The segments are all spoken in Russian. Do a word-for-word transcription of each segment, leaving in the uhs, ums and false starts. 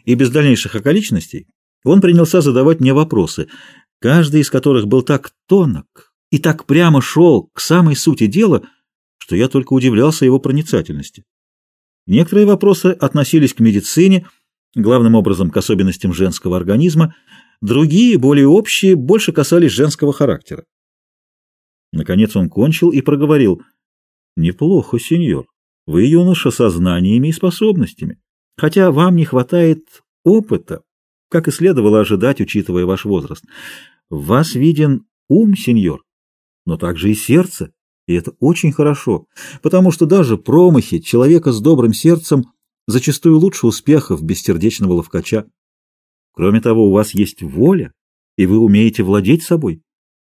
и без дальнейших околичностей он принялся задавать мне вопросы, каждый из которых был так тонок и так прямо шел к самой сути дела, что я только удивлялся его проницательности. Некоторые вопросы относились к медицине, главным образом к особенностям женского организма, другие, более общие, больше касались женского характера. Наконец он кончил и проговорил: «Неплохо, сеньор. Вы юноша со знаниями и способностями, хотя вам не хватает опыта, как и следовало ожидать, учитывая ваш возраст. В вас виден ум, сеньор, но также и сердце, и это очень хорошо, потому что даже промахи человека с добрым сердцем зачастую лучше успехов бессердечного ловкача. Кроме того, у вас есть воля, и вы умеете владеть собой».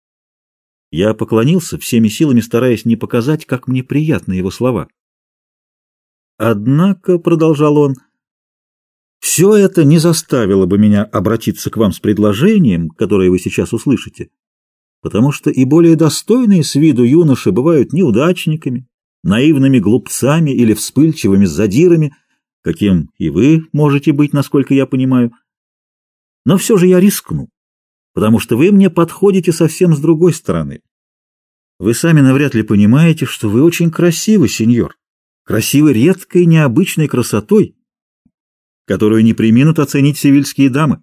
Я поклонился, всеми силами стараясь не показать, как мне приятны его слова. «Однако, — продолжал он, — все это не заставило бы меня обратиться к вам с предложением, которое вы сейчас услышите, потому что и более достойные с виду юноши бывают неудачниками, наивными глупцами или вспыльчивыми задирами, каким и вы можете быть, насколько я понимаю. Но все же я рискну, потому что вы мне подходите совсем с другой стороны. Вы сами навряд ли понимаете, что вы очень красивы, сеньор, красивы редкой, необычной красотой, которую не преминут оценить севильские дамы».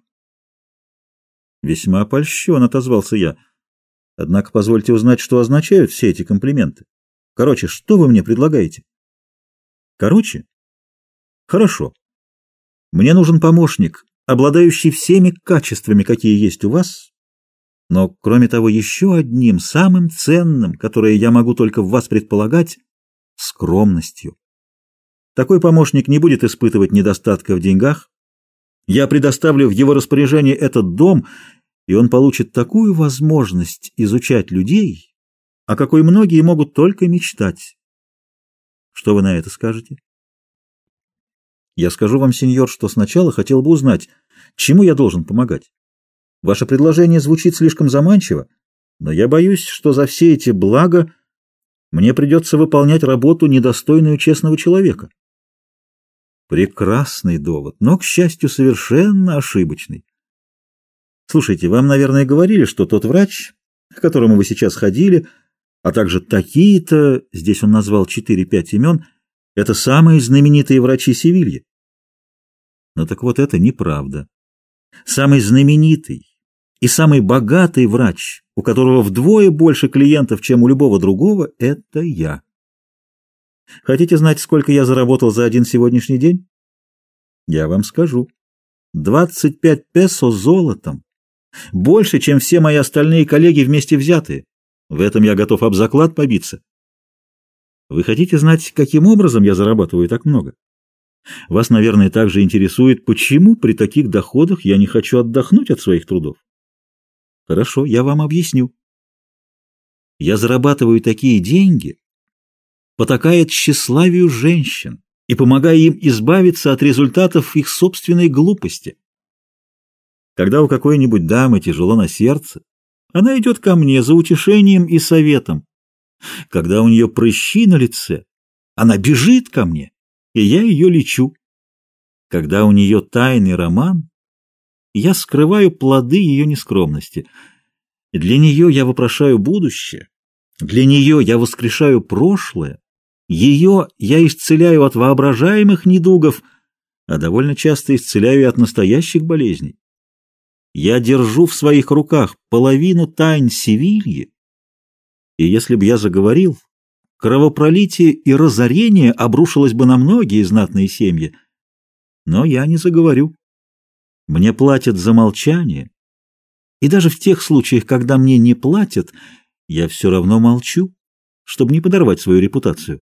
«Весьма польщен», — отозвался я. «Однако позвольте узнать, что означают все эти комплименты. Короче, что вы мне предлагаете?» «Короче? Хорошо. Мне нужен помощник, обладающий всеми качествами, какие есть у вас, но, кроме того, еще одним, самым ценным, которое я могу только в вас предполагать — скромностью. Такой помощник не будет испытывать недостатка в деньгах. Я предоставлю в его распоряжение этот дом, и он получит такую возможность изучать людей, о какой многие могут только мечтать. Что вы на это скажете?» «Я скажу вам, сеньор, что сначала хотел бы узнать, чему я должен помогать. Ваше предложение звучит слишком заманчиво, но я боюсь, что за все эти блага мне придется выполнять работу, недостойную честного человека». «Прекрасный довод, но, к счастью, совершенно ошибочный. Слушайте, вам, наверное, говорили, что тот врач, к которому вы сейчас ходили, а также такие-то, здесь он назвал четыре-пять имен, это самые знаменитые врачи Севильи. Но так вот это неправда. Самый знаменитый и самый богатый врач, у которого вдвое больше клиентов, чем у любого другого, это я. Хотите знать, сколько я заработал за один сегодняшний день? Я вам скажу. двадцать пять песо золотом. Больше, чем все мои остальные коллеги вместе взятые. В этом я готов об заклад побиться. Вы хотите знать, каким образом я зарабатываю так много? Вас, наверное, также интересует, почему при таких доходах я не хочу отдохнуть от своих трудов. Хорошо, я вам объясню. Я зарабатываю такие деньги, потакая тщеславию женщин и помогая им избавиться от результатов их собственной глупости. Когда у какой-нибудь дамы тяжело на сердце, она идет ко мне за утешением и советом. Когда у нее прыщи на лице, она бежит ко мне, и я ее лечу. Когда у нее тайный роман, я скрываю плоды ее нескромности. Для нее я вопрошаю будущее, для нее я воскрешаю прошлое, ее я исцеляю от воображаемых недугов, а довольно часто исцеляю и от настоящих болезней. Я держу в своих руках половину тайн Севильи, и если бы я заговорил, кровопролитие и разорение обрушилось бы на многие знатные семьи. Но я не заговорю. Мне платят за молчание, и даже в тех случаях, когда мне не платят, я все равно молчу, чтобы не подорвать свою репутацию.